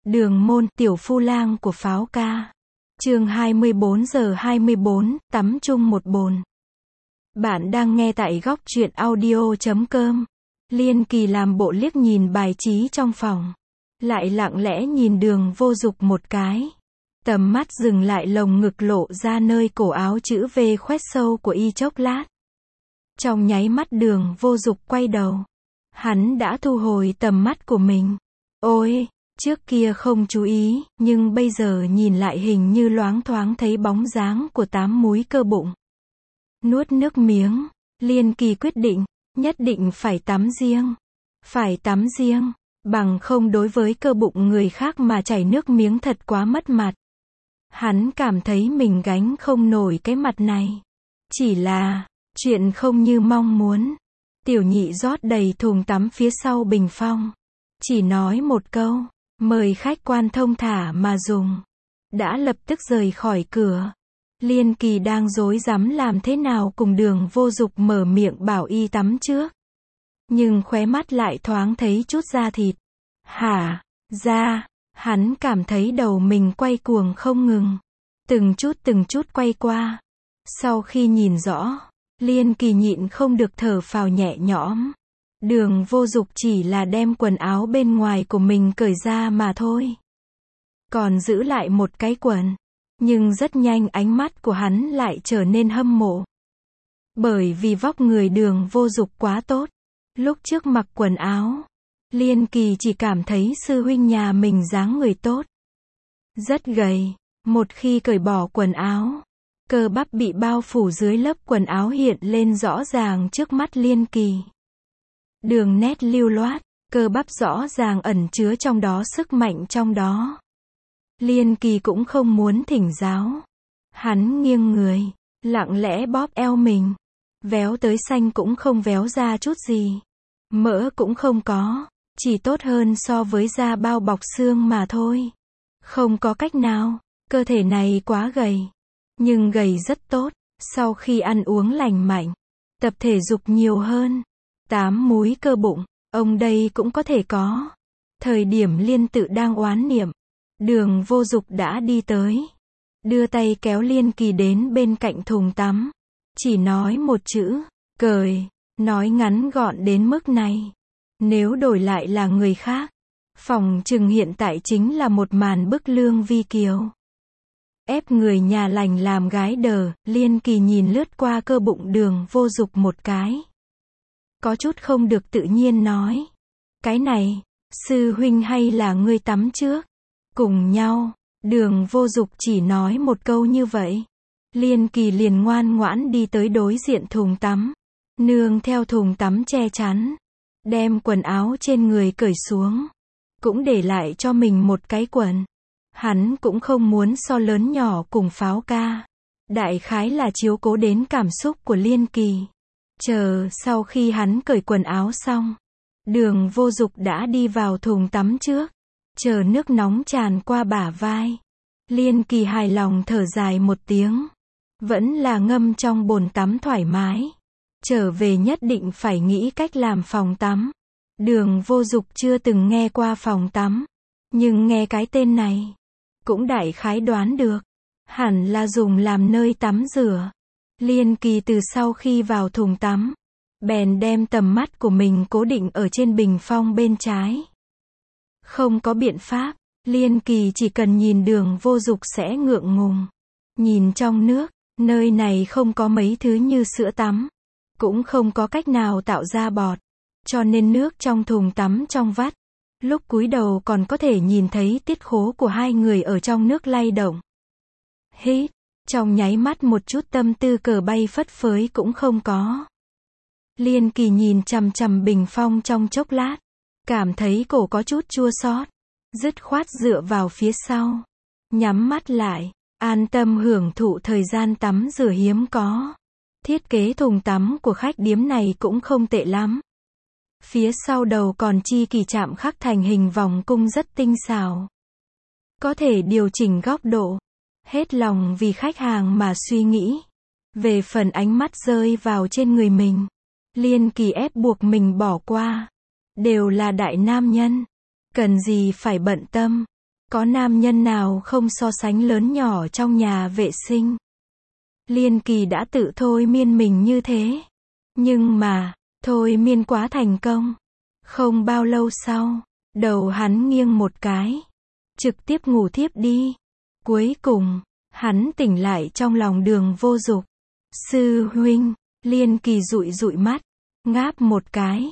Đường môn, tiểu phu lang của Pháo ca. Chương 24:24, tắm chung một bồn. Bạn đang nghe tại góc truyện audio.com. Liên Kỳ làm bộ liếc nhìn bài trí trong phòng, lại lặng lẽ nhìn Đường Vô Dục một cái. Tầm mắt dừng lại lồng ngực lộ ra nơi cổ áo chữ V khoét sâu của y chốc lát. Trong nháy mắt Đường Vô Dục quay đầu. Hắn đã thu hồi tầm mắt của mình. Ôi, trước kia không chú ý, nhưng bây giờ nhìn lại hình như loáng thoáng thấy bóng dáng của 8 múi cơ bụng. Nuốt nước miếng, Liên Kỳ quyết định, nhất định phải tắm riêng. Phải tắm riêng, bằng không đối với cơ bụng người khác mà chảy nước miếng thật quá mất mặt. Hắn cảm thấy mình gánh không nổi cái mặt này. Chỉ là, chuyện không như mong muốn. Tiểu nhị rót đầy thùng tắm phía sau bình phong. Chỉ nói một câu, mời khách quan thông thả mà dùng. Đã lập tức rời khỏi cửa. Liên Kỳ đang rối rắm làm thế nào cùng Đường Vô Dục mở miệng bảo y tắm trước. Nhưng khóe mắt lại thoáng thấy chút da thịt. Hả? Da? Hắn cảm thấy đầu mình quay cuồng không ngừng. Từng chút quay qua. Sau khi nhìn rõ, Liên Kỳ nhịn không được thở phào nhẹ nhõm. Đường Vô Dục chỉ là đem quần áo bên ngoài của mình cởi ra mà thôi. Còn giữ lại một cái quần. Nhưng rất nhanh ánh mắt của hắn lại trở nên hâm mộ. Bởi vì vóc người Đường Vô Dục quá tốt. Lúc trước mặc quần áo, Liên Kỳ chỉ cảm thấy sư huynh nhà mình dáng người tốt. Rất gầy. Một khi cởi bỏ quần áo, cơ bắp bị bao phủ dưới lớp quần áo hiện lên rõ ràng trước mắt Liên Kỳ. Đường nét lưu loát, cơ bắp rõ ràng ẩn chứa trong đó sức mạnh trong đó. Liên Kỳ cũng không muốn thỉnh giáo. Hắn nghiêng người, lặng lẽ bóp eo mình. Véo tới xanh cũng không véo ra chút gì. Mỡ cũng không có, chỉ tốt hơn so với da bao bọc xương mà thôi. Không có cách nào, cơ thể này quá gầy. Nhưng gầy rất tốt, sau khi ăn uống lành mạnh, tập thể dục nhiều hơn. 8 múi cơ bụng, ông đây cũng có thể có. Thời điểm Liên Tự đang oán niệm, Đường Vô Dục đã đi tới. Đưa tay kéo Liên Kỳ đến bên cạnh thùng tắm. Chỉ nói một chữ, cởi, nói ngắn gọn đến mức này. Nếu đổi lại là người khác, phòng chừng hiện tại chính là một màn bức lương vi kiều. Ép người nhà lành làm gái đờ, Liên Kỳ nhìn lướt qua cơ bụng Đường Vô Dục một cái. Có chút không được tự nhiên nói. Cái này, sư huynh hay là ngươi tắm trước? Cùng nhau, Đường Vô Dục chỉ nói một câu như vậy. Liên Kỳ liền ngoan ngoãn đi tới đối diện thùng tắm. Nương theo thùng tắm che chắn. Đem quần áo trên người cởi xuống. Cũng để lại cho mình một cái quần. Hắn cũng không muốn so lớn nhỏ cùng Pháo ca. Đại khái là chiếu cố đến cảm xúc của Liên Kỳ. Chờ sau khi hắn cởi quần áo xong, Đường Vô Dục đã đi vào thùng tắm trước. Chờ nước nóng tràn qua bả vai. Liên Kỳ hài lòng thở dài một tiếng. Vẫn là ngâm trong bồn tắm thoải mái. Trở về nhất định phải nghĩ cách làm phòng tắm. Đường Vô Dục chưa từng nghe qua phòng tắm. Nhưng nghe cái tên này, cũng đại khái đoán được. Hẳn là dùng làm nơi tắm rửa. Liên Kỳ từ sau khi vào thùng tắm, bèn đem tầm mắt của mình cố định ở trên bình phong bên trái. Không có biện pháp, Liên Kỳ chỉ cần nhìn Đường Vô Dục sẽ ngượng ngùng. Nhìn trong nước, nơi này không có mấy thứ như sữa tắm. Cũng không có cách nào tạo ra bọt. Cho nên nước trong thùng tắm trong vắt. Lúc cúi đầu còn có thể nhìn thấy tiết khố của hai người ở trong nước lay động. Hít, trong nháy mắt một chút tâm tư cờ bay phất phới cũng không có. Liên Kỳ nhìn chằm chằm bình phong trong chốc lát. Cảm thấy cổ có chút chua xót. Dứt khoát dựa vào phía sau. Nhắm mắt lại. An tâm hưởng thụ thời gian tắm rửa hiếm có. Thiết kế thùng tắm của khách điếm này cũng không tệ lắm. Phía sau đầu còn chi kỳ chạm khắc thành hình vòng cung rất tinh xảo. Có thể điều chỉnh góc độ. Hết lòng vì khách hàng mà suy nghĩ. Về phần ánh mắt rơi vào trên người mình, Liên Kỳ ép buộc mình bỏ qua. Đều là đại nam nhân. Cần gì phải bận tâm. Có nam nhân nào không so sánh lớn nhỏ trong nhà vệ sinh. Liên Kỳ đã tự thôi miên mình như thế. Nhưng mà, thôi miên quá thành công. Không bao lâu sau, đầu hắn nghiêng một cái. Trực tiếp ngủ thiếp đi. Cuối cùng, hắn tỉnh lại trong lòng Đường Vô Dục. Sư huynh, Liên Kỳ dụi dụi mắt, ngáp một cái.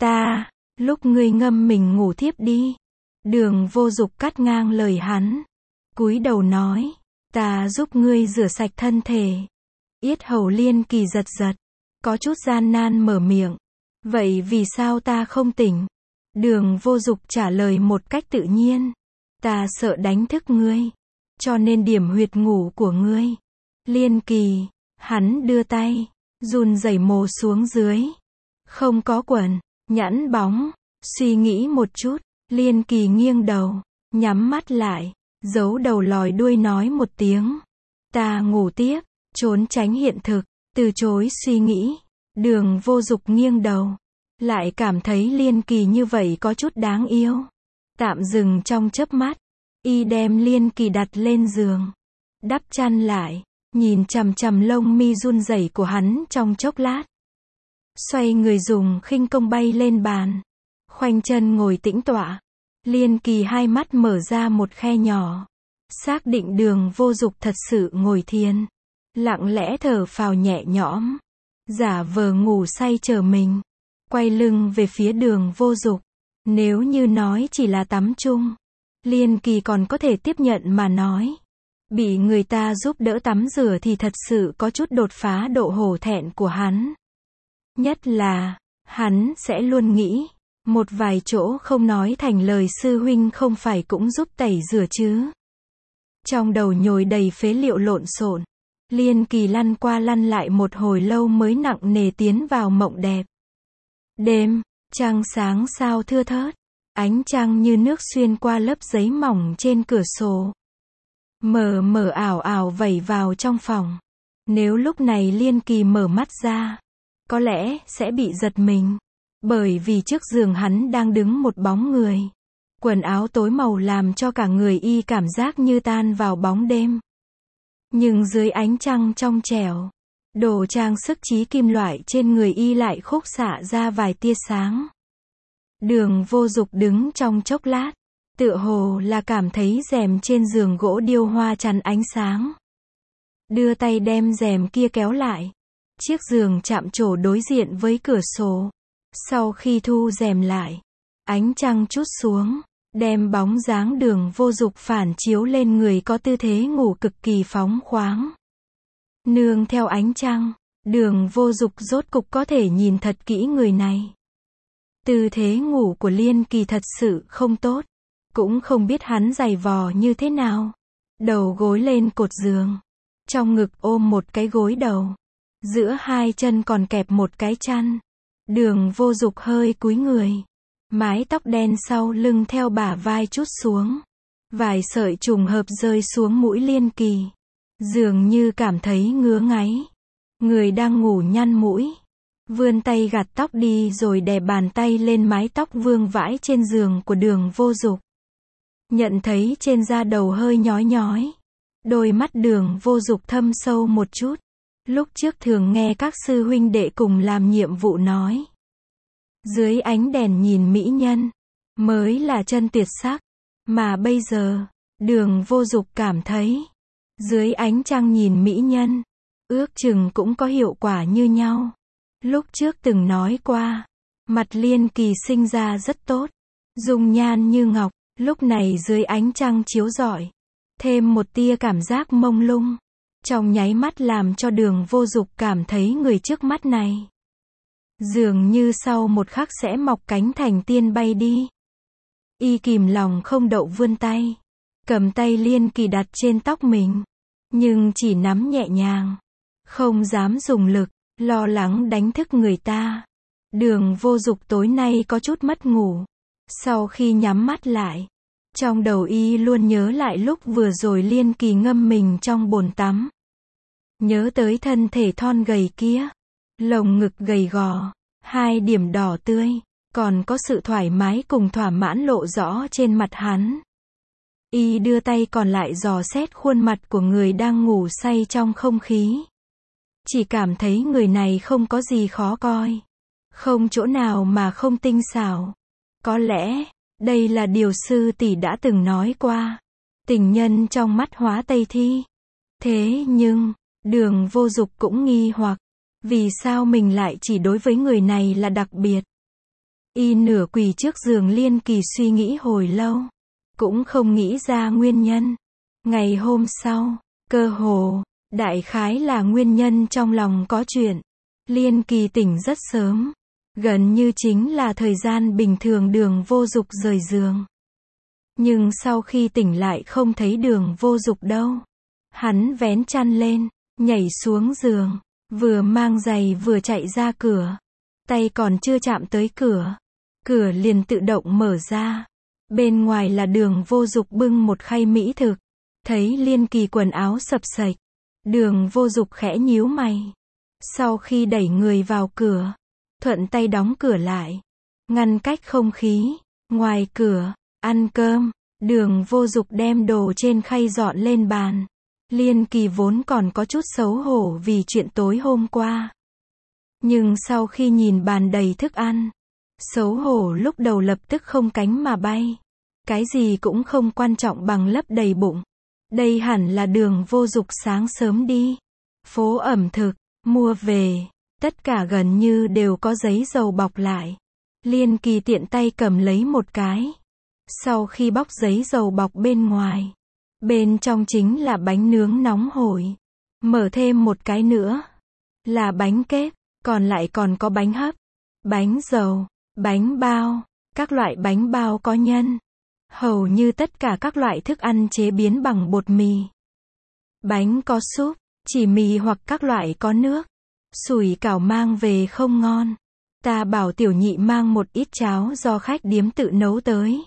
Lúc ngươi ngâm mình ngủ thiếp đi. Đường Vô Dục cắt ngang lời hắn. Cúi đầu nói, ta giúp ngươi rửa sạch thân thể. Yết hầu Liên Kỳ giật giật, có chút gian nan mở miệng. Vậy vì sao ta không tỉnh? Đường Vô Dục trả lời một cách tự nhiên. Ta sợ đánh thức ngươi, cho nên điểm huyệt ngủ của ngươi. Liên Kỳ, hắn đưa tay, run rẩy mồ xuống dưới. Không có quần, nhẵn bóng. Suy nghĩ một chút, Liên Kỳ nghiêng đầu, nhắm mắt lại, giấu đầu lòi đuôi nói một tiếng. Ta ngủ tiếp, trốn tránh hiện thực, từ chối suy nghĩ. Đường Vô Dục nghiêng đầu, lại cảm thấy Liên Kỳ như vậy có chút đáng yêu. Tạm dừng trong chớp mắt, y đem Liên Kỳ đặt lên giường, đắp chăn lại, nhìn chằm chằm lông mi run rẩy của hắn trong chốc lát. Xoay người dùng khinh công bay lên bàn, khoanh chân ngồi tĩnh tọa. Liên Kỳ hai mắt mở ra một khe nhỏ, xác định Đường Vô Dục thật sự ngồi thiền, lặng lẽ thở phào nhẹ nhõm, giả vờ ngủ say chờ mình, quay lưng về phía Đường Vô Dục. Nếu như nói chỉ là tắm chung, Liên Kỳ còn có thể tiếp nhận mà nói. Bị người ta giúp đỡ tắm rửa thì thật sự có chút đột phá độ hổ thẹn của hắn. Nhất là, hắn sẽ luôn nghĩ, một vài chỗ không nói thành lời sư huynh không phải cũng giúp tẩy rửa chứ. Trong đầu nhồi đầy phế liệu lộn xộn, Liên Kỳ lăn qua lăn lại một hồi lâu mới nặng nề tiến vào mộng đẹp. Đêm, trăng sáng sao thưa thớt, ánh trăng như nước xuyên qua lớp giấy mỏng trên cửa sổ. Mờ mờ ảo ảo vẩy vào trong phòng. Nếu lúc này Liên Kỳ mở mắt ra, có lẽ sẽ bị giật mình. Bởi vì trước giường hắn đang đứng một bóng người. Quần áo tối màu làm cho cả người y cảm giác như tan vào bóng đêm. Nhưng dưới ánh trăng trong trẻo, đồ trang sức chí kim loại trên người y lại khúc xạ ra vài tia sáng. Đường Vô Dục đứng trong chốc lát, tựa hồ là cảm thấy rèm trên giường gỗ điêu hoa chắn ánh sáng. Đưa tay đem rèm kia kéo lại. Chiếc giường chạm trổ đối diện với cửa sổ. Sau khi thu rèm lại, ánh trăng trút xuống, đem bóng dáng Đường Vô Dục phản chiếu lên người có tư thế ngủ cực kỳ phóng khoáng. Nương theo ánh trăng, Đường Vô Dục rốt cục có thể nhìn thật kỹ người này. Tư thế ngủ của Liên Kỳ thật sự không tốt, cũng không biết hắn giày vò như thế nào. Đầu gối lên cột giường, trong ngực ôm một cái gối đầu, giữa hai chân còn kẹp một cái chăn. Đường Vô Dục hơi cúi người, mái tóc đen sau lưng theo bả vai trút xuống, vài sợi trùng hợp rơi xuống mũi Liên Kỳ, dường như cảm thấy ngứa ngáy. Người đang ngủ nhăn mũi, vươn tay gạt tóc đi rồi đè bàn tay lên mái tóc vương vãi trên giường của Đường Vô Dục. Nhận thấy trên da đầu hơi nhói nhói, đôi mắt Đường Vô Dục thâm sâu một chút. Lúc trước thường nghe các sư huynh đệ cùng làm nhiệm vụ nói, dưới ánh đèn nhìn mỹ nhân mới là chân tuyệt sắc, mà bây giờ, Đường Vô Dục cảm thấy, dưới ánh trăng nhìn mỹ nhân, ước chừng cũng có hiệu quả như nhau. Lúc trước từng nói qua, mặt Liên Kỳ sinh ra rất tốt, dung nhan như ngọc, lúc này dưới ánh trăng chiếu rọi, thêm một tia cảm giác mông lung, trong nháy mắt làm cho Đường Vô Dục cảm thấy người trước mắt này dường như sau một khắc sẽ mọc cánh thành tiên bay đi. Y kìm lòng không đậu vươn tay, cầm tay Liên Kỳ đặt trên tóc mình, nhưng chỉ nắm nhẹ nhàng, không dám dùng lực, lo lắng đánh thức người ta. Đường Vô Dục tối nay có chút mất ngủ. Sau khi nhắm mắt lại, trong đầu y luôn nhớ lại lúc vừa rồi Liên Kỳ ngâm mình trong bồn tắm. Nhớ tới thân thể thon gầy kia, lồng ngực gầy gò, hai điểm đỏ tươi, còn có sự thoải mái cùng thỏa mãn lộ rõ trên mặt hắn. Y đưa tay còn lại dò xét khuôn mặt của người đang ngủ say trong không khí. Chỉ cảm thấy người này không có gì khó coi. Không chỗ nào mà không tinh xảo. Có lẽ, đây là điều sư tỷ đã từng nói qua. Tình nhân trong mắt Hóa Tây Thi. Thế nhưng, Đường Vô Dục cũng nghi hoặc. Vì sao mình lại chỉ đối với người này là đặc biệt? Y nửa quỳ trước giường Liên Kỳ suy nghĩ hồi lâu. Cũng không nghĩ ra nguyên nhân. Ngày hôm sau, cơ hồ, đại khái là nguyên nhân trong lòng có chuyện. Liên Kỳ tỉnh rất sớm. Gần như chính là thời gian bình thường Đường Vô Dục rời giường. Nhưng sau khi tỉnh lại không thấy Đường Vô Dục đâu. Hắn vén chăn lên, nhảy xuống giường, vừa mang giày vừa chạy ra cửa. Tay còn chưa chạm tới cửa. Cửa liền tự động mở ra. Bên ngoài là Đường Vô Dục bưng một khay mỹ thực. Thấy Liên Kỳ quần áo sập sạch. Đường Vô Dục khẽ nhíu mày. Sau khi đẩy người vào cửa, thuận tay đóng cửa lại. Ngăn cách không khí. Ngoài cửa, ăn cơm. Đường Vô Dục đem đồ trên khay dọn lên bàn. Liên Kỳ vốn còn có chút xấu hổ vì chuyện tối hôm qua. Nhưng sau khi nhìn bàn đầy thức ăn, xấu hổ lúc đầu lập tức không cánh mà bay. Cái gì cũng không quan trọng bằng lấp đầy bụng. Đây hẳn là Đường Vô Dục sáng sớm đi phố ẩm thực, mua về. Tất cả gần như đều có giấy dầu bọc lại. Liên Kỳ tiện tay cầm lấy một cái. Sau khi bóc giấy dầu bọc bên ngoài, bên trong chính là bánh nướng nóng hổi. Mở thêm một cái nữa là bánh kếp, còn lại còn có bánh hấp, bánh dầu, bánh bao, các loại bánh bao có nhân. Hầu như tất cả các loại thức ăn chế biến bằng bột mì. Bánh có súp, chỉ mì hoặc các loại có nước. Sủi cảo mang về không ngon. Ta bảo tiểu nhị mang một ít cháo do khách điếm tự nấu tới.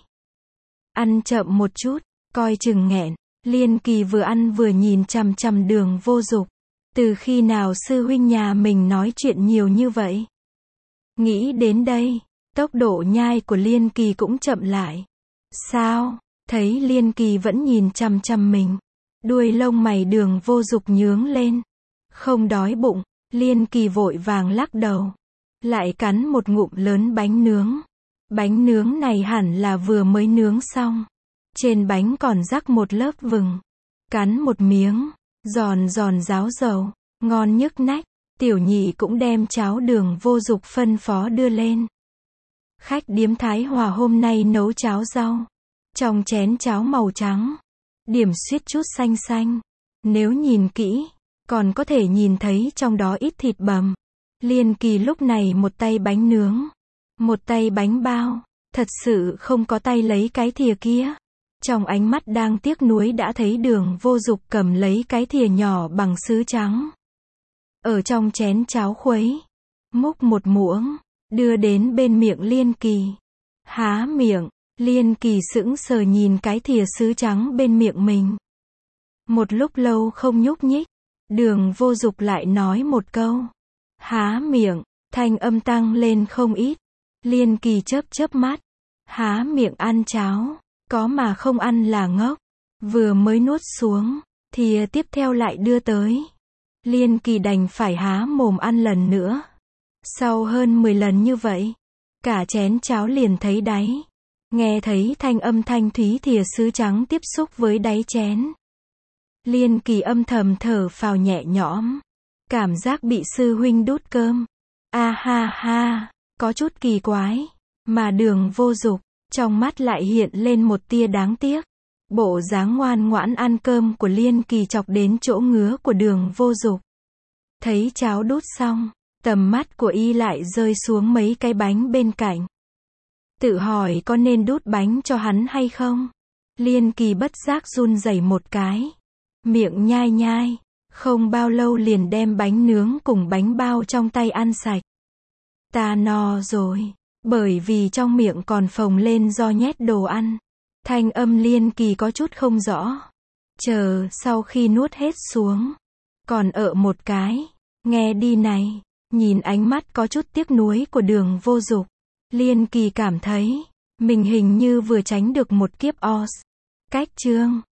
Ăn chậm một chút, coi chừng nghẹn. Liên Kỳ vừa ăn vừa nhìn chằm chằm Đường Vô Dục. Từ khi nào sư huynh nhà mình nói chuyện nhiều như vậy? Nghĩ đến đây, tốc độ nhai của Liên Kỳ cũng chậm lại. Sao? Thấy Liên Kỳ vẫn nhìn chằm chằm mình. Đuôi lông mày Đường Vô Dục nhướng lên. Không đói bụng. Liên Kỳ vội vàng lắc đầu. Lại cắn một ngụm lớn bánh nướng. Bánh nướng này hẳn là vừa mới nướng xong. Trên bánh còn rắc một lớp vừng. Cắn một miếng, giòn giòn ráo dầu, ngon nhức nách. Tiểu nhị cũng đem cháo Đường Vô Dục phân phó đưa lên. Khách điếm Thái Hòa hôm nay nấu cháo rau. Trong chén cháo màu trắng, điểm xuyết chút xanh xanh. Nếu nhìn kỹ, còn có thể nhìn thấy trong đó ít thịt bằm. Liên Kỳ lúc này một tay bánh nướng, một tay bánh bao, thật sự không có tay lấy cái thìa kia. Trong ánh mắt đang tiếc nuối đã thấy Đường Vô Dục cầm lấy cái thìa nhỏ bằng sứ trắng. Ở trong chén cháo khuấy, múc một muỗng, đưa đến bên miệng Liên Kỳ. Há miệng, Liên Kỳ sững sờ nhìn cái thìa sứ trắng bên miệng mình. Một lúc lâu không nhúc nhích, Đường Vô Dục lại nói một câu. Há miệng, thanh âm tăng lên không ít. Liên Kỳ chớp chớp mắt. Há miệng ăn cháo, có mà không ăn là ngốc. Vừa mới nuốt xuống, thìa tiếp theo lại đưa tới. Liên Kỳ đành phải há mồm ăn lần nữa. Sau hơn 10 lần như vậy, cả chén cháo liền thấy đáy. Nghe thấy thanh âm thanh thúy thìa sứ trắng tiếp xúc với đáy chén. Liên Kỳ âm thầm thở phào nhẹ nhõm. Cảm giác bị sư huynh đút cơm. A ha ha, có chút kỳ quái. Mà Đường Vô Dục, trong mắt lại hiện lên một tia đáng tiếc. Bộ dáng ngoan ngoãn ăn cơm của Liên Kỳ chọc đến chỗ ngứa của Đường Vô Dục. Thấy cháo đút xong, tầm mắt của y lại rơi xuống mấy cái bánh bên cạnh. Tự hỏi có nên đút bánh cho hắn hay không? Liên Kỳ bất giác run rẩy một cái. Miệng nhai nhai. Không bao lâu liền đem bánh nướng cùng bánh bao trong tay ăn sạch. Ta no rồi. Bởi vì trong miệng còn phồng lên do nhét đồ ăn. Thanh âm Liên Kỳ có chút không rõ. Chờ sau khi nuốt hết xuống. Còn một cái. Nghe đi này. Nhìn ánh mắt có chút tiếc nuối của Đường Vô Dục. Liên Kỳ cảm thấy. Mình hình như vừa tránh được một kiếp os. Cách chương